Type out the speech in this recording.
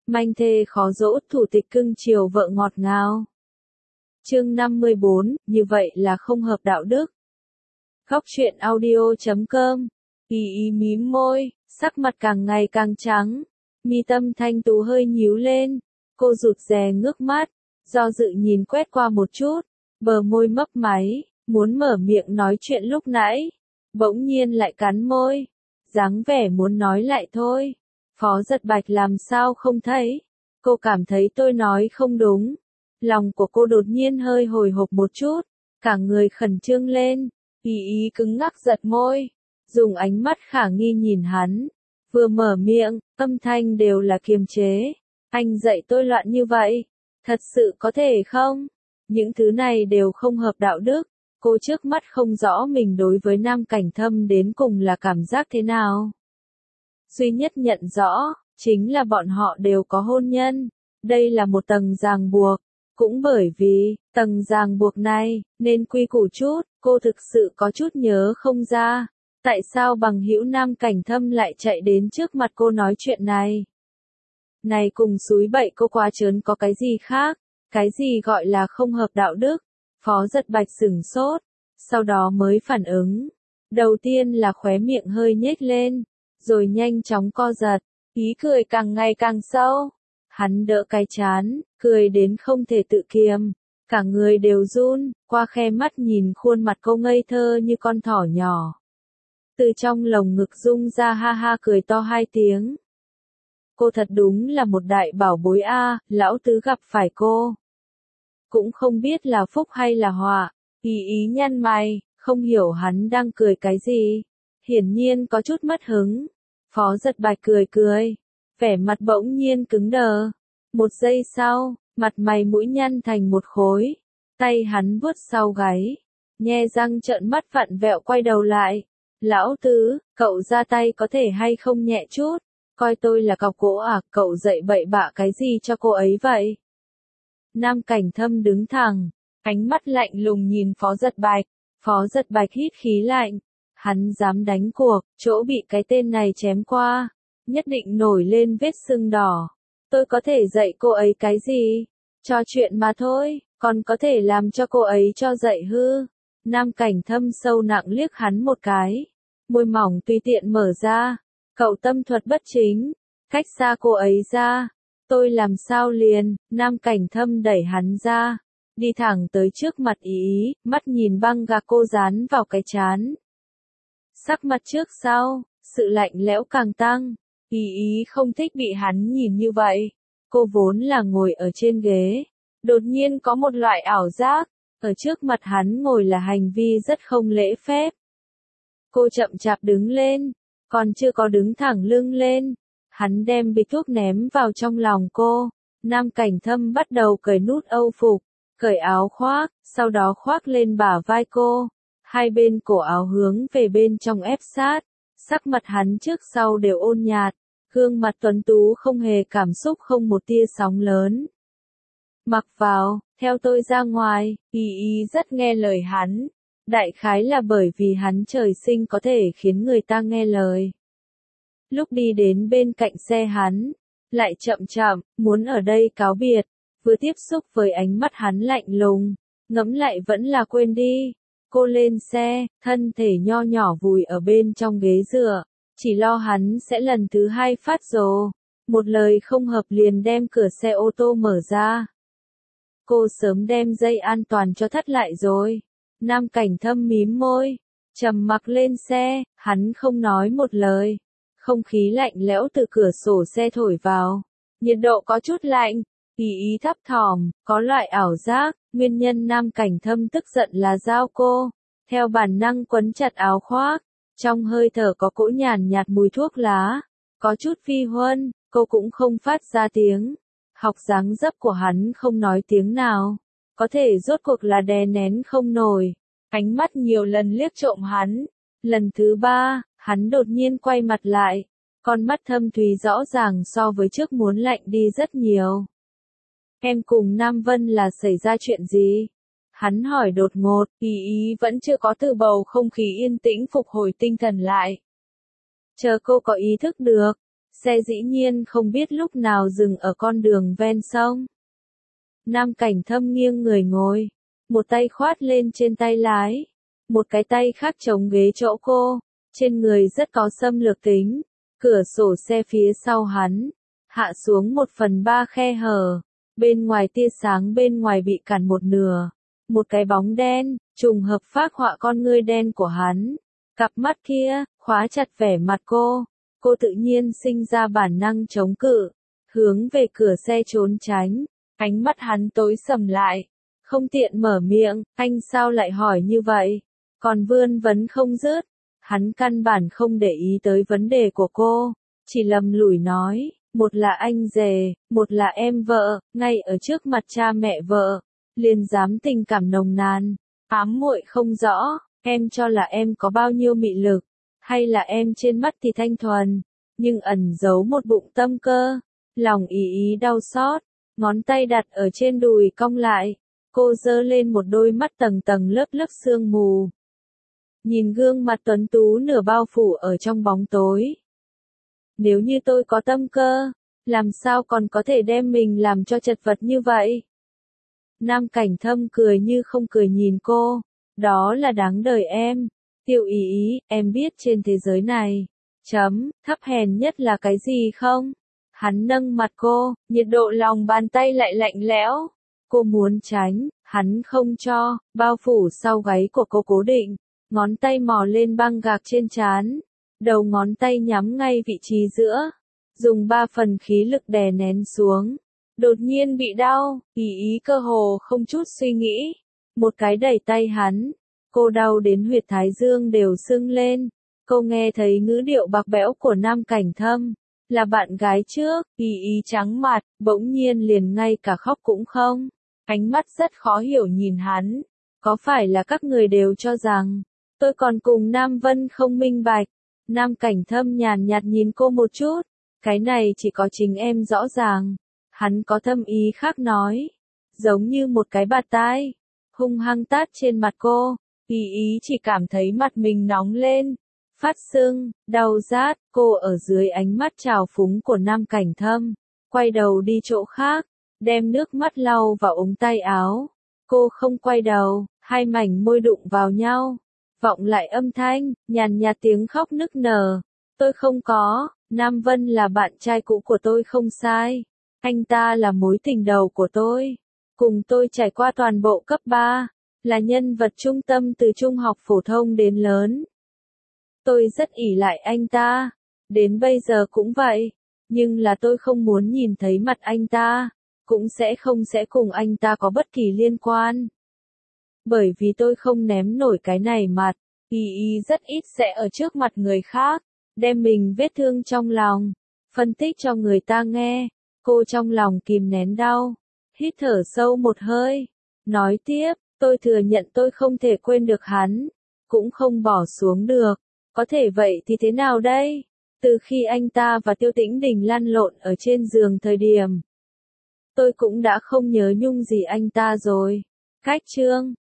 Manh thê khó dỗ, thủ tịch cưng chiều vợ ngọt ngào. Chương 54, như vậy là không hợp đạo đức. Góc truyện audio.com. Ý mím môi, sắc mặt càng ngày càng trắng, mi tâm thanh tú hơi nhíu lên, cô rụt rè ngước mắt, do dự nhìn quét qua một chút, bờ môi mấp máy, muốn mở miệng nói chuyện lúc nãy, bỗng nhiên lại cắn môi, dáng vẻ muốn nói lại thôi. Phó Giật Bạch làm sao không thấy, cô cảm thấy tôi nói không đúng. Lòng của cô đột nhiên hơi hồi hộp một chút, cả người khẩn trương lên, ý cứng ngắc giật môi, dùng ánh mắt khả nghi nhìn hắn, vừa mở miệng, âm thanh đều là kiềm chế. Anh dạy tôi loạn như vậy, thật sự có thể không? Những thứ này đều không hợp đạo đức. Cô trước mắt không rõ mình đối với Nam Cảnh Thâm đến cùng là cảm giác thế nào. Duy nhất nhận rõ, chính là bọn họ đều có hôn nhân. Đây là một tầng ràng buộc. Cũng bởi vì, tầng ràng buộc này, nên quy củ chút, cô thực sự có chút nhớ không ra. Tại sao bằng hữu Nam Cảnh Thâm lại chạy đến trước mặt cô nói chuyện này? Này cùng xúi bậy cô quá trớn có cái gì khác? Cái gì gọi là không hợp đạo đức? Phó Giật Bạch sửng sốt, sau đó mới phản ứng. Đầu tiên là khóe miệng hơi nhếch lên, rồi nhanh chóng co giật, ý cười càng ngày càng sâu. Hắn đỡ cái trán, cười đến không thể tự kiềm, cả người đều run, qua khe mắt nhìn khuôn mặt cô ngây thơ như con thỏ nhỏ. Từ trong lồng ngực rung ra ha ha cười to 2 tiếng. Cô thật đúng là một đại bảo bối a, lão tứ gặp phải cô. Cũng không biết là phúc hay là họa, ý nhăn mày, không hiểu hắn đang cười cái gì. Hiển nhiên có chút mất hứng. Phó Giật Bạch cười, vẻ mặt bỗng nhiên cứng đờ. Một giây sau, mặt mày mũi nhăn thành một khối. Tay hắn vuốt sau gáy, nhe răng trợn mắt vặn vẹo quay đầu lại. Lão tứ, cậu ra tay có thể hay không nhẹ chút? Coi tôi là cọc gỗ à, cậu dạy bậy bạ cái gì cho cô ấy vậy? Nam Cảnh Thâm đứng thẳng, ánh mắt lạnh lùng nhìn Phó Giật Bạch. Phó Giật Bạch hít khí lạnh. Hắn dám đánh cuộc, chỗ bị cái tên này chém qua, nhất định nổi lên vết sưng đỏ. Tôi có thể dạy cô ấy cái gì? Cho chuyện mà thôi, còn có thể làm cho cô ấy cho dạy hư. Nam Cảnh Thâm sâu nặng liếc hắn một cái, môi mỏng tùy tiện mở ra. Cậu tâm thuật bất chính, cách xa cô ấy ra. Tôi làm sao liền? Nam Cảnh Thâm đẩy hắn ra, đi thẳng tới trước mặt ý, mắt nhìn băng gạc cô dán vào cái trán. Sắc mặt trước sau, sự lạnh lẽo càng tăng. Ý không thích bị hắn nhìn như vậy. Cô vốn là ngồi ở trên ghế, đột nhiên có một loại ảo giác, ở trước mặt hắn ngồi là hành vi rất không lễ phép. Cô chậm chạp đứng lên, còn chưa có đứng thẳng lưng lên, hắn đem bịch thuốc ném vào trong lòng cô. Nam Cảnh Thâm bắt đầu cởi nút âu phục, cởi áo khoác, sau đó khoác lên bả vai cô. Hai bên cổ áo hướng về bên trong ép sát, sắc mặt hắn trước sau đều ôn nhạt, gương mặt tuấn tú không hề cảm xúc, không một tia sóng lớn. Mặc vào, theo tôi ra ngoài. Ý rất nghe lời hắn, đại khái là bởi vì hắn trời sinh có thể khiến người ta nghe lời. Lúc đi đến bên cạnh xe hắn, lại chậm chậm, muốn ở đây cáo biệt, vừa tiếp xúc với ánh mắt hắn lạnh lùng, ngẫm lại vẫn là quên đi. Cô lên xe, thân thể nho nhỏ vùi ở bên trong ghế dựa, chỉ lo hắn sẽ lần thứ 2 phát rồ. Một lời không hợp liền đem cửa xe ô tô mở ra. Cô sớm đem dây an toàn cho thắt lại rồi. Nam Cảnh Thâm mím môi, trầm mặc lên xe, hắn không nói một lời. Không khí lạnh lẽo từ cửa sổ xe thổi vào, nhiệt độ có chút lạnh. Ý thấp thỏm, có loại ảo giác, nguyên nhân Nam Cảnh Thâm tức giận là giao cô. Theo bản năng quấn chặt áo khoác, trong hơi thở có cỗ nhàn nhạt mùi thuốc lá, có chút phi huân, cô cũng không phát ra tiếng. Học dáng dấp của hắn không nói tiếng nào, có thể rốt cuộc là đè nén không nổi. Ánh mắt nhiều lần liếc trộm hắn, lần thứ 3, hắn đột nhiên quay mặt lại, con mắt thâm thúy rõ ràng so với trước muốn lạnh đi rất nhiều. Em cùng Nam Vân là xảy ra chuyện gì? Hắn hỏi đột ngột, ý vẫn chưa có từ bầu không khí yên tĩnh phục hồi tinh thần lại. Chờ cô có ý thức được, Xe dĩ nhiên không biết lúc nào dừng ở con đường ven sông. Nam Cảnh Thâm nghiêng người ngồi, một tay khoát lên trên tay lái, một cái tay khác chống ghế chỗ cô, trên người rất có xâm lược tính. Cửa sổ xe phía sau hắn hạ xuống 1/3 khe hở, bên ngoài tia sáng bên ngoài bị cản một nửa, một cái bóng đen trùng hợp phác họa con ngươi đen của hắn. Cặp mắt kia khóa chặt vẻ mặt cô tự nhiên sinh ra bản năng chống cự, hướng về cửa xe trốn tránh. Ánh mắt hắn tối sầm lại, không tiện mở miệng, anh sao lại hỏi như vậy? Còn vươn vấn không dứt, hắn căn bản không để ý tới vấn đề của cô, chỉ lầm lủi nói, một là anh rể, một là em vợ, ngay ở trước mặt cha mẹ vợ, liền dám tình cảm nồng nàn, ám muội không rõ, em cho là em có bao nhiêu mị lực, hay là em trên mắt thì thanh thuần, nhưng ẩn giấu một bụng tâm cơ, lòng ý đau xót. Ngón tay đặt ở trên đùi cong lại, cô giơ lên một đôi mắt tầng tầng lớp lớp sương mù. Nhìn gương mặt tuấn tú nửa bao phủ ở trong bóng tối. Nếu như tôi có tâm cơ, làm sao còn có thể đem mình làm cho chật vật như vậy? Nam Cảnh Thâm cười như không cười nhìn cô, đó là đáng đời em. Tiêu ý, em biết trên thế giới này, thấp hèn nhất là cái gì không? Hắn nâng mặt cô, nhiệt độ lòng bàn tay lại lạnh lẽo. Cô muốn tránh, hắn không cho, bao phủ sau gáy của cô cố định, ngón tay mò lên băng gạc trên trán, đầu ngón tay nhắm ngay vị trí giữa, dùng 3 phần khí lực đè nén xuống. Đột nhiên bị đau, ý cơ hồ không chút suy nghĩ, một cái đẩy tay hắn, cô đau đến huyệt thái dương đều sưng lên. Cô nghe thấy ngữ điệu bạc bẽo của Nam Cảnh Thâm. Là bạn gái trước, ý trắng mặt, bỗng nhiên liền ngay cả khóc cũng không. Ánh mắt rất khó hiểu nhìn hắn. Có phải là các người đều cho rằng, tôi còn cùng Nam Vân không minh bạch? Nam Cảnh Thâm nhàn nhạt nhìn cô một chút. Cái này chỉ có chính em rõ ràng. Hắn có thâm ý khác nói. Giống như một cái bạt tai. Hung hăng tát trên mặt cô. Ý chỉ cảm thấy mặt mình nóng lên. Phát sưng, đau rát, cô ở dưới ánh mắt trào phúng của Nam Cảnh Thâm, quay đầu đi chỗ khác, đem nước mắt lau vào ống tay áo. Cô không quay đầu, hai mảnh môi đụng vào nhau, vọng lại âm thanh, nhàn nhạt tiếng khóc nức nở. Tôi không có, Nam Vân là bạn trai cũ của tôi không sai. Anh ta là mối tình đầu của tôi. Cùng tôi trải qua toàn bộ cấp 3, là nhân vật trung tâm từ trung học phổ thông đến lớn. Tôi rất ỷ lại anh ta, đến bây giờ cũng vậy, nhưng là tôi không muốn nhìn thấy mặt anh ta, cũng không cùng anh ta có bất kỳ liên quan. Bởi vì tôi không ném nổi cái này mặt, ý rất ít sẽ ở trước mặt người khác, đem mình vết thương trong lòng, phân tích cho người ta nghe. Cô trong lòng kìm nén đau, hít thở sâu một hơi, nói tiếp, tôi thừa nhận tôi không thể quên được hắn, cũng không bỏ xuống được. Có thể vậy thì thế nào đây? Từ khi anh ta và Tiêu Tĩnh Đình lăn lộn ở trên giường thời điểm, tôi cũng đã không nhớ nhung gì anh ta rồi. Cách chương